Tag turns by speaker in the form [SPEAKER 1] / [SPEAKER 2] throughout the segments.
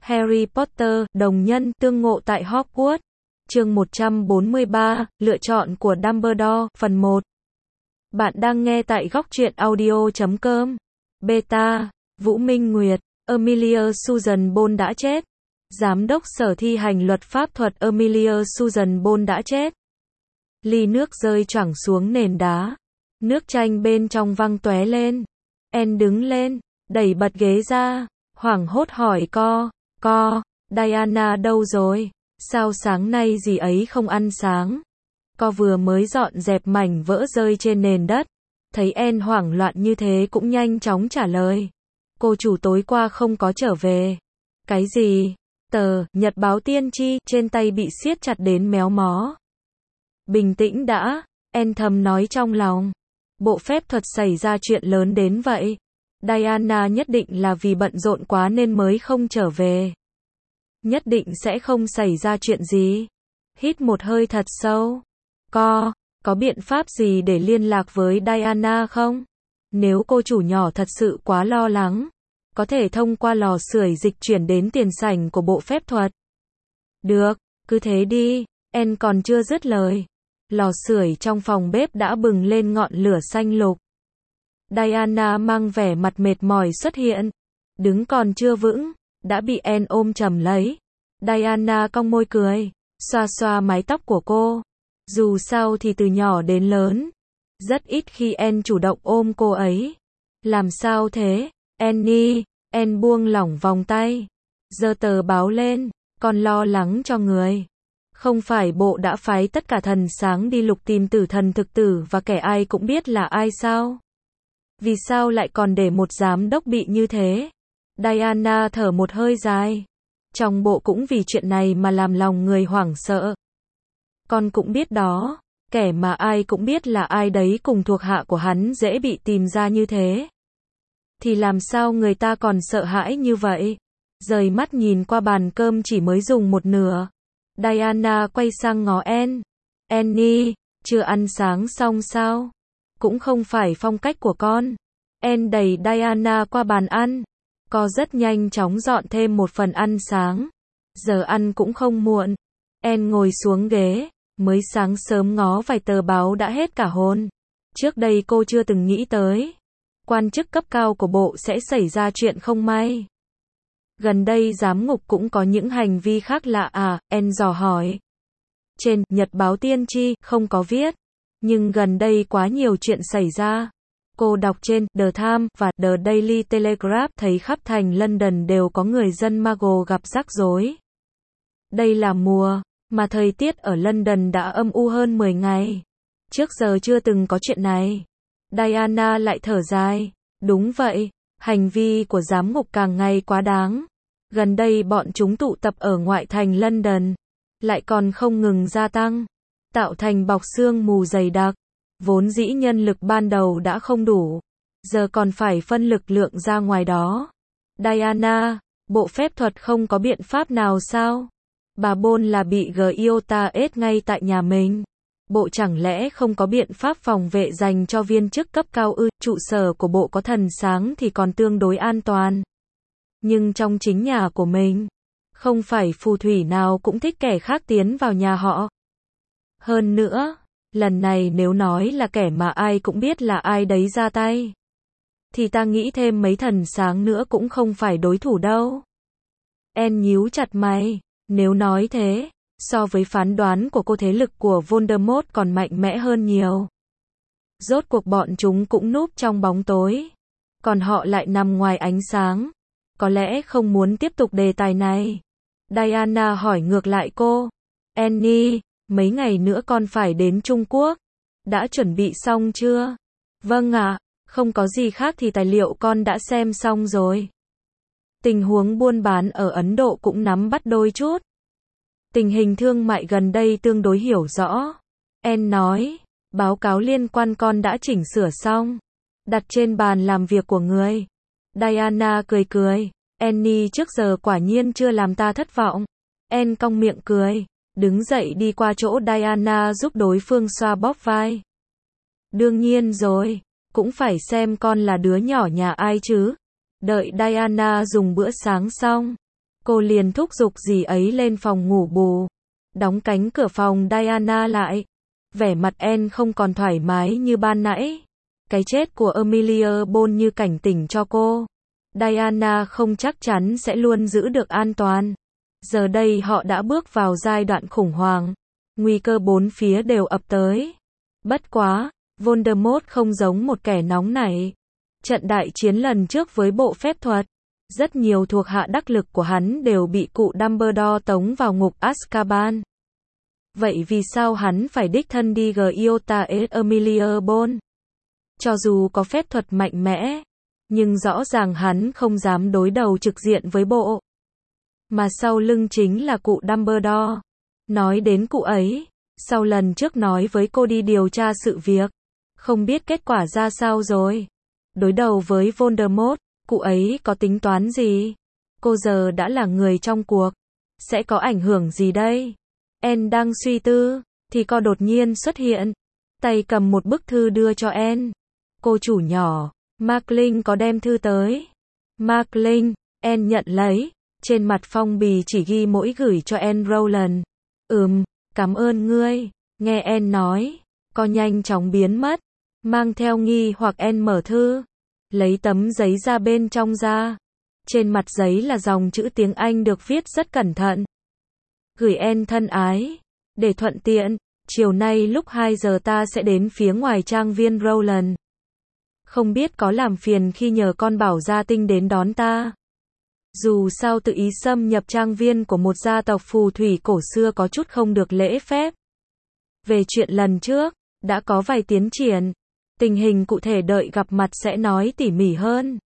[SPEAKER 1] Harry Potter, đồng nhân, tương ngộ tại Hogwarts. Chương 143, lựa chọn của Dumbledore, phần 1. Bạn đang nghe tại goctruyện.audio.com. Beta, Vũ Minh Nguyệt, Emilia Susan Bond đã chết. Giám đốc Sở thi hành luật pháp thuật Emilia Susan Bond đã chết. Ly nước rơi choảng xuống nền đá. Nước chanh bên trong văng tóe lên. Anne đứng lên, đẩy bật ghế ra, hoảng hốt hỏi Diana đâu rồi? Sao sáng nay dì ấy không ăn sáng? Vừa mới dọn dẹp mảnh vỡ rơi trên nền đất. Thấy Anne hoảng loạn như thế cũng nhanh chóng trả lời. Cô chủ tối qua không có trở về. Cái gì? Tờ Nhật báo tiên tri trên tay bị siết chặt đến méo mó. Bình tĩnh đã, Anne thầm nói trong lòng. Bộ phép thuật xảy ra chuyện lớn đến vậy. Diana nhất định là vì bận rộn quá nên mới không trở về. Nhất định sẽ không xảy ra chuyện gì. Hít một hơi thật sâu. Có biện pháp gì để liên lạc với Diana không? Nếu cô chủ nhỏ thật sự quá lo lắng, có thể thông qua lò sưởi dịch chuyển đến tiền sảnh của bộ phép thuật. Được, cứ thế đi. Anne còn chưa dứt lời. Lò sưởi trong phòng bếp đã bừng lên ngọn lửa xanh lục. Diana mang vẻ mặt mệt mỏi xuất hiện. Đứng còn chưa vững, đã bị Anne ôm chầm lấy. Diana cong môi cười, xoa xoa mái tóc của cô. Dù sao thì từ nhỏ đến lớn, rất ít khi Anne chủ động ôm cô ấy. Làm sao thế, Annie? Anne buông lỏng vòng tay, giơ tờ báo lên, con lo lắng cho người. Không phải bộ đã phái tất cả thần sáng đi lục tìm tử thần thực tử và kẻ ai cũng biết là ai sao? Vì sao lại còn để một giám đốc bị như thế? Diana thở một hơi dài. Trong bộ cũng vì chuyện này mà làm lòng người hoảng sợ. Con cũng biết đó, kẻ mà ai cũng biết là ai đấy cùng thuộc hạ của hắn dễ bị tìm ra như thế. Thì làm sao người ta còn sợ hãi như vậy? Rời mắt nhìn qua bàn cơm chỉ mới dùng một nửa. Diana quay sang ngó Anne. Annie, chưa ăn sáng xong sao? Cũng không phải phong cách của con. Anne đẩy Diana qua bàn ăn. Cô rất nhanh chóng dọn thêm một phần ăn sáng. Giờ ăn cũng không muộn. Anne ngồi xuống ghế. Mới sáng sớm ngó vài tờ báo đã hết cả hồn. Trước đây cô chưa từng nghĩ tới. Quan chức cấp cao của bộ sẽ xảy ra chuyện không may. Gần đây giám ngục cũng có những hành vi khác lạ à? Anne dò hỏi. Trên Nhật báo tiên tri không có viết. Nhưng gần đây quá nhiều chuyện xảy ra. Cô đọc trên The Times và The Daily Telegraph thấy khắp thành London đều có người dân Muggle gặp rắc rối. Đây là mùa mà thời tiết ở London đã âm u hơn 10 ngày. Trước giờ chưa từng có chuyện này. Diana lại thở dài. Đúng vậy, hành vi của giám ngục càng ngày quá đáng. Gần đây bọn chúng tụ tập ở ngoại thành London, lại còn không ngừng gia tăng, tạo thành bọc sương mù dày đặc. Vốn dĩ nhân lực ban đầu đã không đủ, giờ còn phải phân lực lượng ra ngoài đó. Diana, bộ phép thuật không có biện pháp nào sao? Bà Bond là bị Giota ết ngay tại nhà mình. Bộ chẳng lẽ không có biện pháp phòng vệ dành cho viên chức cấp cao ư? Trụ sở của bộ có thần sáng thì còn tương đối an toàn. Nhưng trong chính nhà của mình, không phải phù thủy nào cũng thích kẻ khác tiến vào nhà họ. Hơn nữa, lần này nếu nói là kẻ mà ai cũng biết là ai đấy ra tay, thì ta nghĩ thêm mấy thần sáng nữa cũng không phải đối thủ đâu. Anne nhíu chặt mày. Nếu nói thế, so với phán đoán của cô thế lực của Voldemort còn mạnh mẽ hơn nhiều. Rốt cuộc bọn chúng cũng núp trong bóng tối, còn họ lại nằm ngoài ánh sáng. Có lẽ không muốn tiếp tục đề tài này. Diana hỏi ngược lại cô. Annie, mấy ngày nữa con phải đến Trung Quốc. Đã chuẩn bị xong chưa? Vâng ạ, không có gì khác thì tài liệu con đã xem xong rồi. Tình huống buôn bán ở Ấn Độ cũng nắm bắt đôi chút. Tình hình thương mại gần đây tương đối hiểu rõ. Anne nói, báo cáo liên quan con đã chỉnh sửa xong, đặt trên bàn làm việc của người. Diana cười cười. Annie trước giờ quả nhiên chưa làm ta thất vọng. Anne cong miệng cười, đứng dậy đi qua chỗ Diana giúp đối phương xoa bóp vai. Đương nhiên rồi, cũng phải xem con là đứa nhỏ nhà ai chứ. Đợi Diana dùng bữa sáng xong, Cô liền thúc giục dì ấy lên phòng ngủ bù. Đóng cánh cửa phòng Diana lại. Vẻ mặt Anne không còn thoải mái như ban nãy. Cái chết của Amelia Bond như cảnh tỉnh cho cô. Diana không chắc chắn sẽ luôn giữ được an toàn. Giờ đây họ đã bước vào giai đoạn khủng hoảng. Nguy cơ bốn phía đều ập tới. Bất quá, Voldemort không giống một kẻ nóng nảy. Trận đại chiến lần trước với bộ phép thuật, rất nhiều thuộc hạ đắc lực của hắn đều bị cụ Dumbledore tống vào ngục Azkaban. Vậy vì sao hắn phải đích thân đi Iota et Amelia Bond? Cho dù có phép thuật mạnh mẽ, nhưng rõ ràng hắn không dám đối đầu trực diện với bộ. Mà sau lưng chính là cụ Dumbledore. Nói đến cụ ấy, sau lần trước nói với cô đi điều tra sự việc, không biết kết quả ra sao rồi. Đối đầu với Voldemort, cụ ấy có tính toán gì? Cô giờ đã là người trong cuộc, sẽ có ảnh hưởng gì đây? Anne đang suy tư, thì cô đột nhiên xuất hiện, tay cầm một bức thư đưa cho Anne. Cô chủ nhỏ, Markling có đem thư tới. Markling, Anne nhận lấy, trên mặt phong bì chỉ ghi mỗi gửi cho Anne Rowland. Cảm ơn ngươi, nghe Anne nói, cô nhanh chóng biến mất, mang theo nghi hoặc Anne mở thư, lấy tấm giấy ra bên trong ra. Trên mặt giấy là dòng chữ tiếng Anh được viết rất cẩn thận. Gửi Anne thân ái, để thuận tiện, chiều nay lúc 2 giờ ta sẽ đến phía ngoài trang viên Rowland. Không biết có làm phiền khi nhờ con bảo gia tinh đến đón ta. Dù sao tự ý xâm nhập trang viên của một gia tộc phù thủy cổ xưa có chút không được lễ phép. Về chuyện lần trước, đã có vài tiến triển. Tình hình cụ thể đợi gặp mặt sẽ nói tỉ mỉ hơn.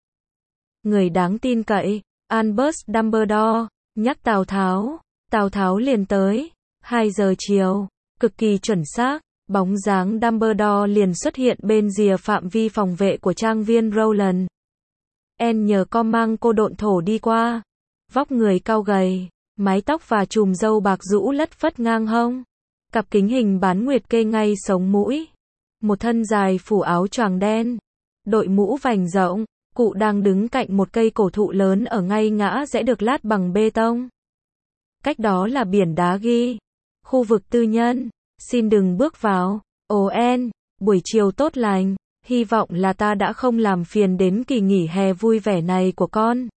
[SPEAKER 1] Người đáng tin cậy, Albus Dumbledore, nhắc Tào Tháo. Tào Tháo liền tới. 2 giờ chiều, cực kỳ chuẩn xác, bóng dáng Dumbledore liền xuất hiện bên rìa phạm vi phòng vệ của trang viên Rowland. Anne nhờ con mang cô độn thổ đi qua. Vóc người cao gầy, mái tóc và chùm râu bạc rũ lất phất ngang hông. Cặp kính hình bán nguyệt kê ngay sống mũi. Một thân dài phủ áo choàng đen. Đội mũ vành rộng, cụ đang đứng cạnh một cây cổ thụ lớn ở ngay ngã rẽ được lát bằng bê tông. Cách đó là biển đá ghi. Khu vực tư nhân, xin đừng bước vào. Ồ Anne, buổi chiều tốt lành. Hy vọng là ta đã không làm phiền đến kỳ nghỉ hè vui vẻ này của con.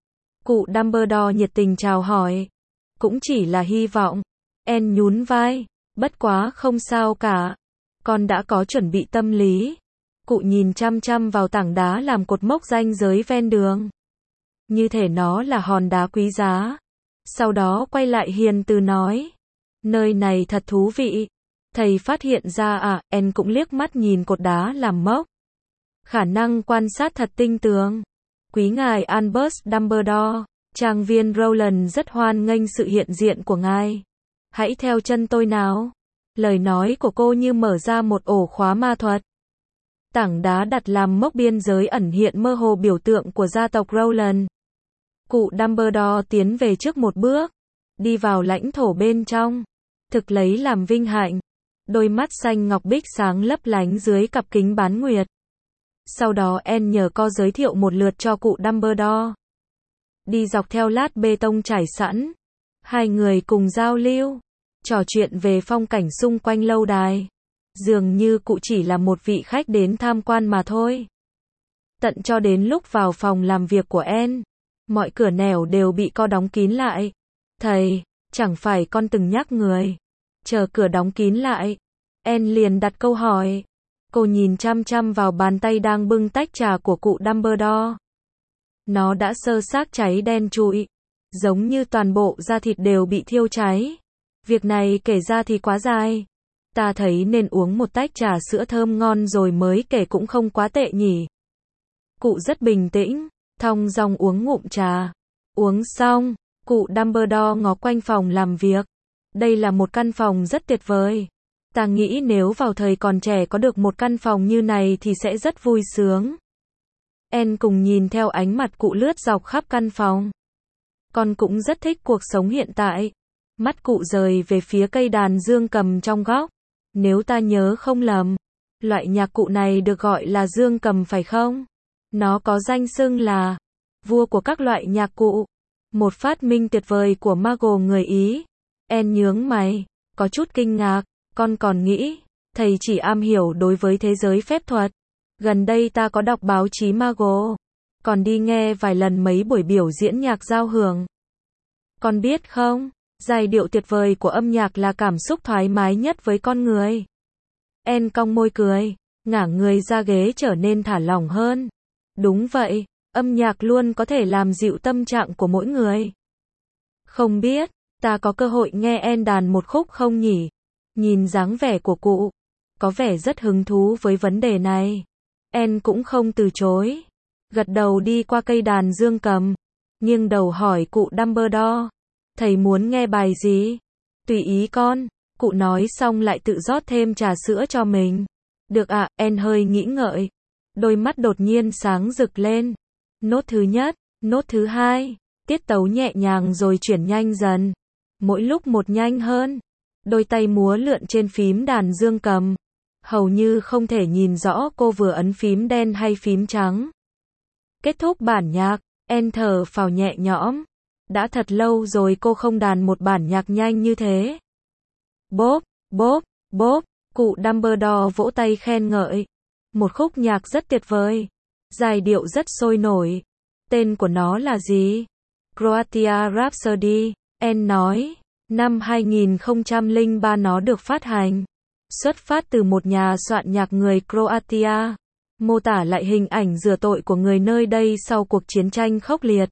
[SPEAKER 1] Cụ Dumbledore nhiệt tình chào hỏi. Cũng chỉ là hy vọng. Anne nhún vai. Bất quá không sao cả. Con đã có chuẩn bị tâm lý. Cụ nhìn chăm chăm vào tảng đá làm cột mốc ranh giới ven đường. Như thể nó là hòn đá quý giá. Sau đó quay lại hiền từ nói. Nơi này thật thú vị. Thầy phát hiện ra à, Anne cũng liếc mắt nhìn cột đá làm mốc. Khả năng quan sát thật tinh tường. Quý ngài Albus Dumbledore, trang viên Rowland rất hoan nghênh sự hiện diện của ngài. Hãy theo chân tôi nào. Lời nói của cô như mở ra một ổ khóa ma thuật. Tảng đá đặt làm mốc biên giới ẩn hiện mơ hồ biểu tượng của gia tộc Rowland. Cụ Dumbledore tiến về trước một bước, đi vào lãnh thổ bên trong. Thực lấy làm vinh hạnh. Đôi mắt xanh ngọc bích sáng lấp lánh dưới cặp kính bán nguyệt. Sau đó Anne nhờ cô giới thiệu một lượt cho cụ Dumbledore. Đi dọc theo lát bê tông trải sẵn. Hai người cùng giao lưu, trò chuyện về phong cảnh xung quanh lâu đài. Dường như cụ chỉ là một vị khách đến tham quan mà thôi. Tận cho đến lúc vào phòng làm việc của Anne, mọi cửa nẻo đều bị cô đóng kín lại. Thầy, chẳng phải con từng nhắc người. Chờ cửa đóng kín lại, Anne liền đặt câu hỏi. Cô nhìn chăm chăm vào bàn tay đang bưng tách trà của cụ Dumbledore. Nó đã sơ xác cháy đen trụi, giống như toàn bộ da thịt đều bị thiêu cháy. Việc này kể ra thì quá dài. Ta thấy nên uống một tách trà sữa thơm ngon rồi mới kể cũng không quá tệ nhỉ. Cụ rất bình tĩnh, thong dong uống ngụm trà. Uống xong, cụ Dumbledore ngó quanh phòng làm việc. Đây là một căn phòng rất tuyệt vời. Ta nghĩ nếu vào thời còn trẻ có được một căn phòng như này thì sẽ rất vui sướng. Anne cùng nhìn theo ánh mặt cụ lướt dọc khắp căn phòng. Con cũng rất thích cuộc sống hiện tại. Mắt cụ rời về phía cây đàn dương cầm trong góc. Nếu ta nhớ không lầm, loại nhạc cụ này được gọi là dương cầm phải không? Nó có danh xưng là vua của các loại nhạc cụ. Một phát minh tuyệt vời của Mago người Ý. En nhướng mày, có chút kinh ngạc, con còn nghĩ, thầy chỉ am hiểu đối với thế giới phép thuật. Gần đây ta có đọc báo chí Mago, còn đi nghe vài lần mấy buổi biểu diễn nhạc giao hưởng. Con biết không, giai điệu tuyệt vời của âm nhạc là cảm xúc thoải mái nhất với con người. En cong môi cười, ngả người ra ghế trở nên thả lỏng hơn. Đúng vậy, âm nhạc luôn có thể làm dịu tâm trạng của mỗi người. Không biết, ta có cơ hội nghe En đàn một khúc không nhỉ? Nhìn dáng vẻ của cụ, có vẻ rất hứng thú với vấn đề này. En cũng không từ chối, gật đầu đi qua cây đàn dương cầm, nghiêng đầu hỏi cụ Dumbledore, thầy muốn nghe bài gì? Tùy ý con, cụ nói xong lại tự rót thêm trà sữa cho mình. Được ạ, En hơi nghĩ ngợi, đôi mắt đột nhiên sáng rực lên. Nốt thứ nhất, nốt thứ hai, tiết tấu nhẹ nhàng rồi chuyển nhanh dần, mỗi lúc một nhanh hơn. Đôi tay múa lượn trên phím đàn dương cầm, hầu như không thể nhìn rõ cô vừa ấn phím đen hay phím trắng. Kết thúc bản nhạc, En thở phào nhẹ nhõm. Đã thật lâu rồi cô không đàn một bản nhạc nhanh như thế. Bốp, bốp, bốp, cụ Dumbledore vỗ tay khen ngợi. Một khúc nhạc rất tuyệt vời, giai điệu rất sôi nổi. Tên của nó là gì? Croatia Rhapsody, En nói. Năm 2003 nó được phát hành. Xuất phát từ một nhà soạn nhạc người Croatia, mô tả lại hình ảnh rửa tội của người nơi đây sau cuộc chiến tranh khốc liệt.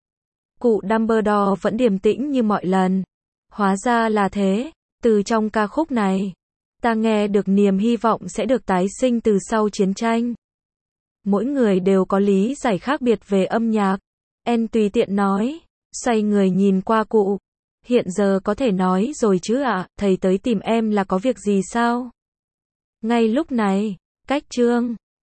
[SPEAKER 1] Cụ Dumbledore vẫn điềm tĩnh như mọi lần. Hóa ra là thế, từ trong ca khúc này, ta nghe được niềm hy vọng sẽ được tái sinh từ sau chiến tranh. Mỗi người đều có lý giải khác biệt về âm nhạc. En tùy tiện nói, xoay người nhìn qua cụ. Hiện giờ có thể nói rồi chứ ạ, thầy tới tìm em là có việc gì sao? Ngay lúc này, cách chương